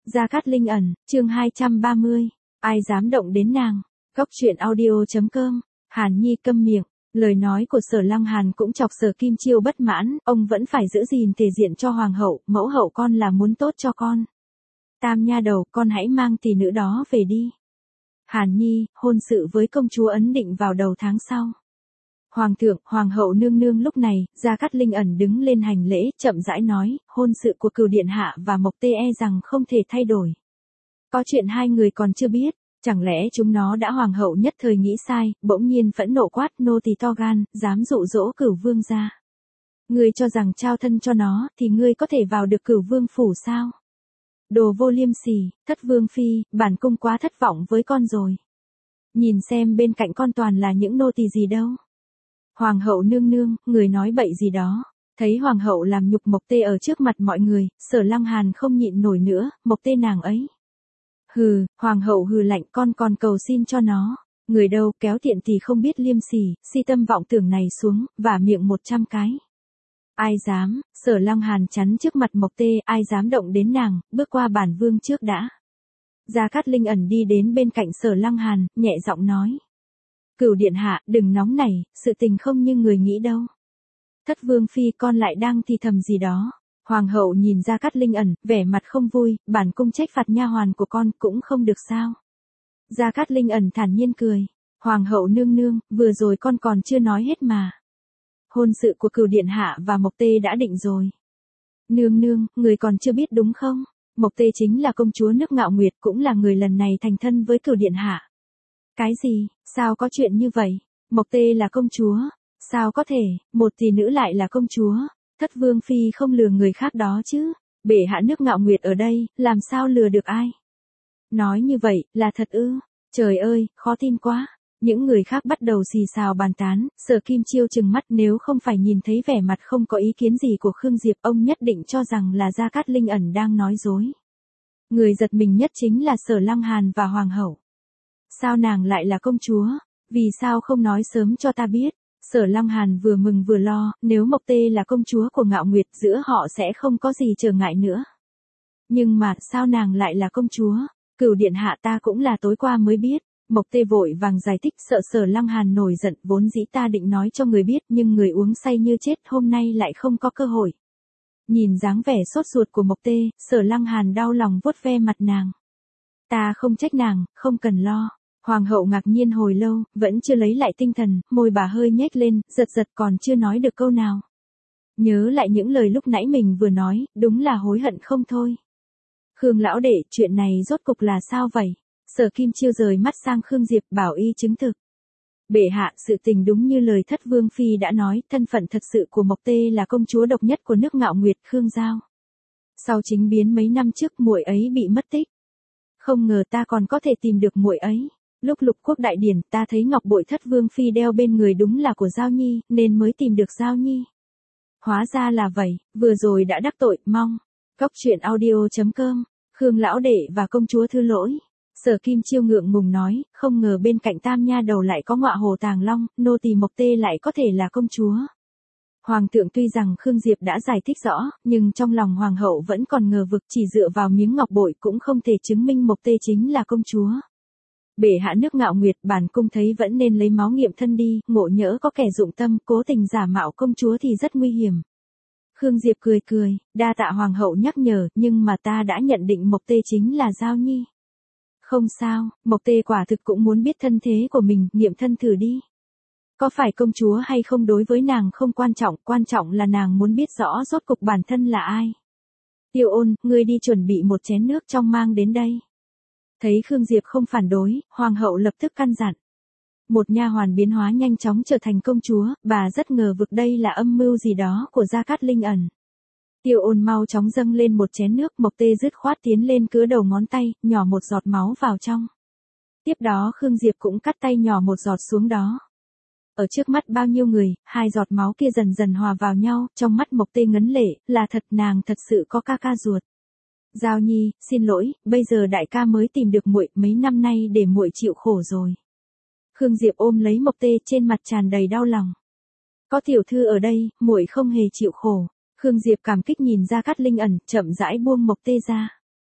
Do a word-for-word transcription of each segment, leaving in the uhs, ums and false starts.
Gia Cát Linh ẩn, chương hai trăm ba mươi. Ai dám động đến nàng? Góc truyện audio chấm com. Hàn Nhi câm miệng. Lời nói của Sở Lăng Hàn cũng chọc Sở Kim Chiêu bất mãn, ông vẫn phải giữ gìn thể diện cho hoàng hậu, mẫu hậu con là muốn tốt cho con. Tam nha đầu, con hãy mang tỷ nữ đó về đi. Hàn Nhi, hôn sự với công chúa ấn định vào đầu tháng sau. Hoàng thượng, hoàng hậu nương nương lúc này, Gia Cát Linh ẩn đứng lên hành lễ, chậm rãi nói, hôn sự của Cửu điện hạ và Mộc Tê e rằng không thể thay đổi. Có chuyện hai người còn chưa biết, chẳng lẽ chúng nó đã hoàng hậu nhất thời nghĩ sai, bỗng nhiên phẫn nộ quát nô tỳ to gan, dám dụ dỗ Cửu vương gia. Ngươi cho rằng trao thân cho nó, thì ngươi có thể vào được Cửu vương phủ sao? Đồ vô liêm sỉ, Thất vương phi, bản cung quá thất vọng với con rồi. Nhìn xem bên cạnh con toàn là những nô tỳ gì đâu. Hoàng hậu nương nương, người nói bậy gì đó. Thấy hoàng hậu làm nhục Mộc Tê ở trước mặt mọi người, Sở Lăng Hàn không nhịn nổi nữa, Mộc Tê nàng ấy. Hừ, hoàng hậu hừ lạnh, con còn cầu xin cho nó. Người đâu kéo tiện thì không biết liêm sỉ, si tâm vọng tưởng này xuống, và miệng một trăm cái. Ai dám? Sở Lăng Hàn chắn trước mặt Mộc Tê, ai dám động đến nàng, bước qua bản vương trước đã. Gia Cát Linh ẩn đi đến bên cạnh Sở Lăng Hàn, nhẹ giọng nói. Cửu điện hạ, đừng nóng nảy, sự tình không như người nghĩ đâu. Thất vương phi, con lại đang thì thầm gì đó. Hoàng hậu nhìn Gia Cát Linh ẩn, vẻ mặt không vui, bản cung trách phạt nha hoàn của con cũng không được sao. Gia Cát Linh ẩn thản nhiên cười. Hoàng hậu nương nương, vừa rồi con còn chưa nói hết mà. Hôn sự của Cửu điện hạ và Mộc Tê đã định rồi. Nương nương, người còn chưa biết đúng không? Mộc Tê chính là công chúa nước Ngạo Nguyệt, cũng là người lần này thành thân với Cửu điện hạ. Cái gì? Sao có chuyện như vậy? Mộc Tê là công chúa. Sao có thể, một tỷ nữ lại là công chúa? Thất vương phi không lừa người khác đó chứ. Bệ hạ nước Ngạo Nguyệt ở đây, làm sao lừa được ai? Nói như vậy, là thật ư? Trời ơi, khó tin quá. Những người khác bắt đầu xì xào bàn tán, Sở Kim Chiêu trừng mắt, nếu không phải nhìn thấy vẻ mặt không có ý kiến gì của Khương Diệp, ông nhất định cho rằng là Gia Cát Linh ẩn đang nói dối. Người giật mình nhất chính là Sở Lăng Hàn và hoàng hậu. Sao nàng lại là công chúa? Vì sao không nói sớm cho ta biết? Sở Lăng Hàn vừa mừng vừa lo, nếu Mộc Tê là công chúa của Ngạo Nguyệt, giữa họ sẽ không có gì trở ngại nữa. Nhưng mà, sao nàng lại là công chúa? Cửu điện hạ ta cũng là tối qua mới biết. Mộc Tê vội vàng giải thích, sợ Sở Lăng Hàn nổi giận, vốn dĩ ta định nói cho người biết, nhưng người uống say như chết, hôm nay lại không có cơ hội. Nhìn dáng vẻ sốt ruột của Mộc Tê, Sở Lăng Hàn đau lòng vuốt ve mặt nàng. Ta không trách nàng, không cần lo. Hoàng hậu ngạc nhiên hồi lâu, vẫn chưa lấy lại tinh thần, môi bà hơi nhếch lên, giật giật còn chưa nói được câu nào. Nhớ lại những lời lúc nãy mình vừa nói, đúng là hối hận không thôi. Khương lão đệ, chuyện này rốt cục là sao vậy? Sở Kim Chiêu rời mắt sang Khương Diệp, bảo y chứng thực. Bệ hạ, sự tình đúng như lời Thất vương phi đã nói, thân phận thật sự của Mộc Tê là công chúa độc nhất của nước Ngạo Nguyệt, Khương Giao. Sau chính biến mấy năm trước, muội ấy bị mất tích. Không ngờ ta còn có thể tìm được muội ấy. Lúc Lục Quốc đại điển, ta thấy ngọc bội Thất vương phi đeo bên người đúng là của Giao Nhi, nên mới tìm được Giao Nhi. Hóa ra là vậy, vừa rồi đã đắc tội, mong. Góc truyện audio chấm com. Khương lão đệ và công chúa thư lỗi. Sở Kim Chiêu ngượng ngùng nói, không ngờ bên cạnh tam nha đầu lại có ngọa hồ tàng long, nô tỳ Mộc Tê lại có thể là công chúa. Hoàng thượng tuy rằng Khương Diệp đã giải thích rõ, nhưng trong lòng hoàng hậu vẫn còn ngờ vực, chỉ dựa vào miếng ngọc bội cũng không thể chứng minh Mộc Tê chính là công chúa. Bệ hạ nước Ngạo Nguyệt, bản cung thấy vẫn nên lấy máu nghiệm thân đi, ngộ nhỡ có kẻ dụng tâm, cố tình giả mạo công chúa thì rất nguy hiểm. Khương Diệp cười cười, đa tạ hoàng hậu nhắc nhở, nhưng mà ta đã nhận định Mộc Tê chính là Giao Nhi. Không sao, Mộc Tê quả thực cũng muốn biết thân thế của mình, nghiệm thân thử đi. Có phải công chúa hay không đối với nàng không quan trọng, quan trọng là nàng muốn biết rõ rốt cục bản thân là ai. Tiêu Ôn, ngươi đi chuẩn bị một chén nước trong mang đến đây. Thấy Khương Diệp không phản đối, hoàng hậu lập tức căn dặn. Một nha hoàn biến hóa nhanh chóng trở thành công chúa, bà rất ngờ vực đây là âm mưu gì đó của Gia Cát Linh ẩn. Tiêu Ôn mau chóng dâng lên một chén nước, Mộc Tê dứt khoát tiến lên cứa đầu ngón tay, nhỏ một giọt máu vào trong. Tiếp đó Khương Diệp cũng cắt tay nhỏ một giọt xuống đó. Ở trước mắt bao nhiêu người, hai giọt máu kia dần dần hòa vào nhau, trong mắt Mộc Tê ngấn lệ, là thật, nàng thật sự có ca ca ruột. Giao Nhi, xin lỗi, bây giờ đại ca mới tìm được muội, mấy năm nay để muội chịu khổ rồi. Khương Diệp ôm lấy Mộc Tê, trên mặt tràn đầy đau lòng. Có tiểu thư ở đây, muội không hề chịu khổ. Khương Diệp cảm kích nhìn Gia Cát Linh ẩn, chậm rãi buông Mộc Tê ra.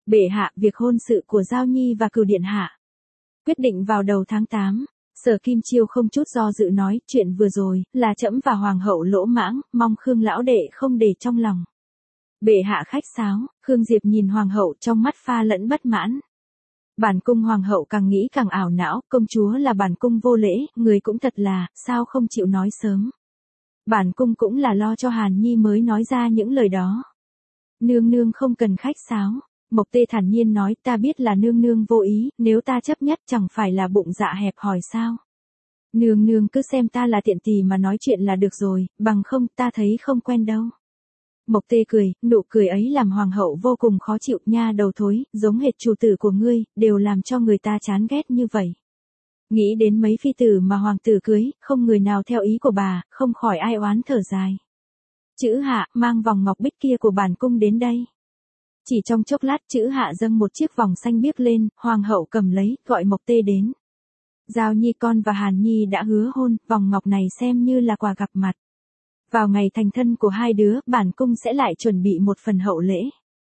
Bệ hạ, việc hôn sự của Giao Nhi và Cửu điện hạ quyết định vào đầu tháng tám. Sở Kim Chiêu không chút do dự nói, chuyện vừa rồi là trẫm và hoàng hậu lỗ mãng, mong Khương lão đệ không để trong lòng. Bệ hạ khách sáo. Khương Diệp nhìn hoàng hậu trong mắt pha lẫn bất mãn. Bản cung hoàng hậu càng nghĩ càng ảo não, công chúa là bản cung vô lễ, người cũng thật là, sao không chịu nói sớm. Bản cung cũng là lo cho Hàn Nhi mới nói ra những lời đó. Nương nương không cần khách sáo. Mộc Tê thản nhiên nói, ta biết là nương nương vô ý, nếu ta chấp nhất chẳng phải là bụng dạ hẹp hòi sao. Nương nương cứ xem ta là tiện tỳ mà nói chuyện là được rồi, bằng không ta thấy không quen đâu. Mộc Tê cười, nụ cười ấy làm hoàng hậu vô cùng khó chịu, nha đầu thối, giống hệt chủ tử của ngươi, đều làm cho người ta chán ghét như vậy. Nghĩ đến mấy phi tử mà hoàng tử cưới, không người nào theo ý của bà, không khỏi ai oán thở dài. Chữ Hạ, mang vòng ngọc bích kia của bản cung đến đây. Chỉ trong chốc lát Chữ Hạ dâng một chiếc vòng xanh biếc lên, hoàng hậu cầm lấy, gọi Mộc Tê đến. Giao Nhi con và Hàn Nhi đã hứa hôn, vòng ngọc này xem như là quà gặp mặt. Vào ngày thành thân của hai đứa, bản cung sẽ lại chuẩn bị một phần hậu lễ.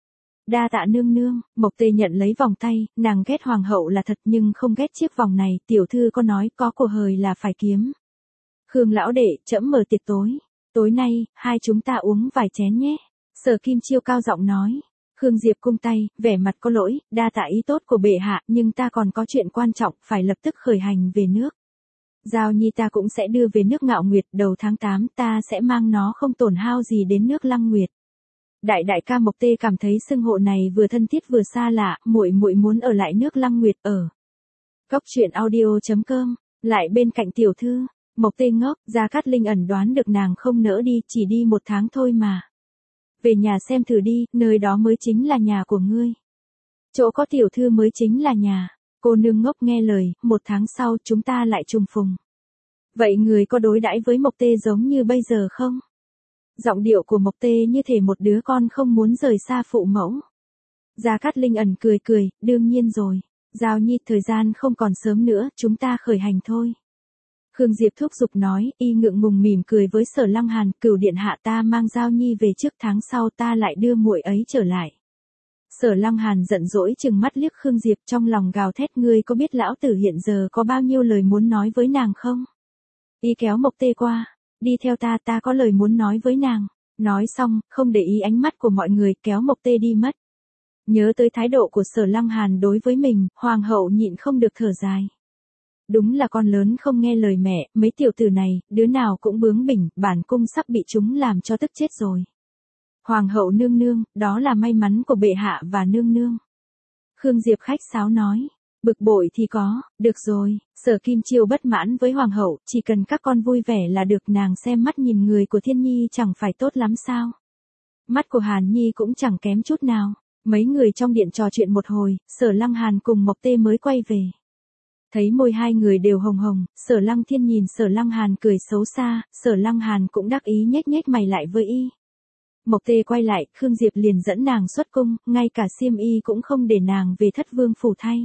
Đa tạ nương nương. Mộc Tê nhận lấy vòng tay, nàng ghét hoàng hậu là thật nhưng không ghét chiếc vòng này, tiểu thư có nói có của hời là phải kiếm. Khương lão đệ, trẫm mở tiệc tối. Tối nay, hai chúng ta uống vài chén nhé. Sở Kim Chiêu cao giọng nói. Khương Diệp cung tay, vẻ mặt có lỗi, đa tạ ý tốt của bệ hạ, nhưng ta còn có chuyện quan trọng, phải lập tức khởi hành về nước. Giao Nhi ta cũng sẽ đưa về nước Ngạo Nguyệt, đầu tháng tám ta sẽ mang nó không tổn hao gì đến nước Lăng Nguyệt. Đại đại ca Mộc Tê cảm thấy xưng hộ này vừa thân thiết vừa xa lạ, muội muội muốn ở lại nước Lăng Nguyệt ở. Cốc truyện audio chấm com, lại bên cạnh tiểu thư. Mộc Tê ngốc, Gia Cát Linh ẩn đoán được nàng không nỡ đi, chỉ đi một tháng thôi mà. Về nhà xem thử đi, nơi đó mới chính là nhà của ngươi. Chỗ có tiểu thư mới chính là nhà. Cô nương ngốc nghe lời, một tháng sau chúng ta lại trùng phùng. Vậy người có đối đãi với Mộc Tê giống như bây giờ không? Giọng điệu của Mộc Tê như thể một đứa con không muốn rời xa phụ mẫu. Gia Cát Linh ẩn cười cười, đương nhiên rồi. Giao Nhi, thời gian không còn sớm nữa, chúng ta khởi hành thôi. Khương Diệp thúc giục nói, y ngượng ngùng mỉm cười với Sở Lăng Hàn, Cửu điện hạ ta mang Giao Nhi về trước tháng sau ta lại đưa muội ấy trở lại. Sở Lăng Hàn giận dỗi chừng mắt liếc Khương Diệp trong lòng gào thét, ngươi có biết lão tử hiện giờ có bao nhiêu lời muốn nói với nàng không? Y kéo Mộc Tê qua, đi theo ta, ta có lời muốn nói với nàng. Nói xong, không để ý ánh mắt của mọi người, kéo Mộc Tê đi mất. Nhớ tới thái độ của Sở Lăng Hàn đối với mình, hoàng hậu nhịn không được thở dài. Đúng là con lớn không nghe lời mẹ, mấy tiểu tử này, đứa nào cũng bướng bỉnh, bản cung sắp bị chúng làm cho tức chết rồi. Hoàng hậu nương nương, đó là may mắn của bệ hạ và nương nương. Khương Diệp khách sáo nói, bực bội thì có, được rồi. Sở Kim Chiêu bất mãn với hoàng hậu, chỉ cần các con vui vẻ là được, nàng xem mắt nhìn người của Thiên Nhi chẳng phải tốt lắm sao. Mắt của Hàn Nhi cũng chẳng kém chút nào. Mấy người trong điện trò chuyện một hồi, Sở Lăng Hàn cùng Mộc Tê mới quay về. Thấy môi hai người đều hồng hồng, Sở Lăng Thiên nhìn Sở Lăng Hàn cười xấu xa, Sở Lăng Hàn cũng đắc ý nhếch nhếch mày lại với y. Mộc Tê quay lại, Khương Diệp liền dẫn nàng xuất cung, ngay cả xiêm y cũng không để nàng về Thất Vương phủ thay.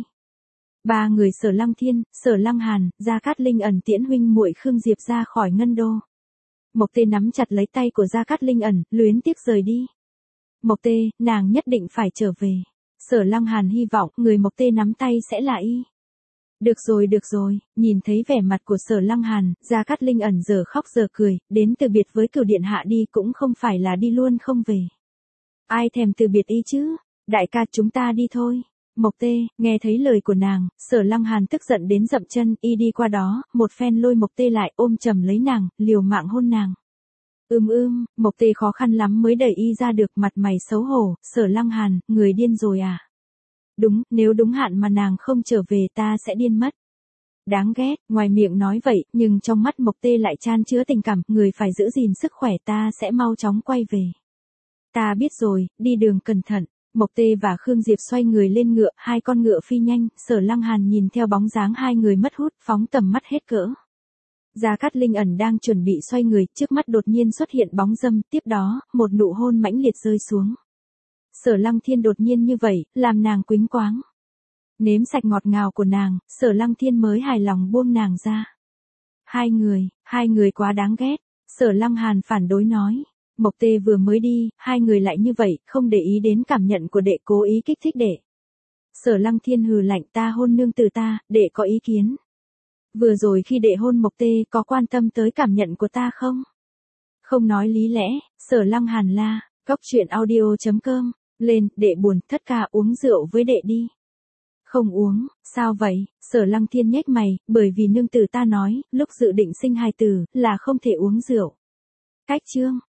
Ba người Sở Lăng Thiên, Sở Lăng Hàn, Gia Cát Linh ẩn tiễn huynh muội Khương Diệp ra khỏi ngân đô. Mộc Tê nắm chặt lấy tay của Gia Cát Linh ẩn, luyến tiếc rời đi. Mộc Tê, nàng nhất định phải trở về. Sở Lăng Hàn hy vọng người Mộc Tê nắm tay sẽ là y. Được rồi được rồi, nhìn thấy vẻ mặt của Sở Lăng Hàn, Gia Cát Linh ẩn giờ khóc giờ cười, đến từ biệt với Cửu điện hạ đi cũng không phải là đi luôn không về. Ai thèm từ biệt y chứ, đại ca chúng ta đi thôi. Mộc Tê, nghe thấy lời của nàng, Sở Lăng Hàn tức giận đến dậm chân, y đi qua đó, một phen lôi Mộc Tê lại ôm chầm lấy nàng, liều mạng hôn nàng. Ưm ưm, Mộc Tê khó khăn lắm mới đẩy y ra được, mặt mày xấu hổ, Sở Lăng Hàn, người điên rồi à? Đúng, nếu đúng hạn mà nàng không trở về ta sẽ điên mất. Đáng ghét, ngoài miệng nói vậy, nhưng trong mắt Mộc Tê lại chan chứa tình cảm, người phải giữ gìn sức khỏe, ta sẽ mau chóng quay về. Ta biết rồi, đi đường cẩn thận. Mộc Tê và Khương Diệp xoay người lên ngựa, hai con ngựa phi nhanh, Sở Lăng Hàn nhìn theo bóng dáng hai người mất hút, phóng tầm mắt hết cỡ. Gia Cát Linh ẩn đang chuẩn bị xoay người, trước mắt đột nhiên xuất hiện bóng dâm, tiếp đó, một nụ hôn mãnh liệt rơi xuống. Sở Lăng Thiên đột nhiên như vậy, làm nàng quĩnh quáng. Nếm sạch ngọt ngào của nàng, Sở Lăng Thiên mới hài lòng buông nàng ra. Hai người, hai người quá đáng ghét. Sở Lăng Hàn phản đối nói. Mộc Tê vừa mới đi, hai người lại như vậy, không để ý đến cảm nhận của đệ, cố ý kích thích đệ. Sở Lăng Thiên hừ lạnh, ta hôn nương tử ta, đệ có ý kiến. Vừa rồi khi đệ hôn Mộc Tê có quan tâm tới cảm nhận của ta không? Không nói lý lẽ, Sở Lăng Hàn la, góc chuyện audio.com, lên, đệ buồn, thất ca uống rượu với đệ đi. Không uống, sao vậy? Sở Lăng Thiên nhếch mày, bởi vì nương tử ta nói, lúc dự định sinh hài tử, là không thể uống rượu. Cách chương.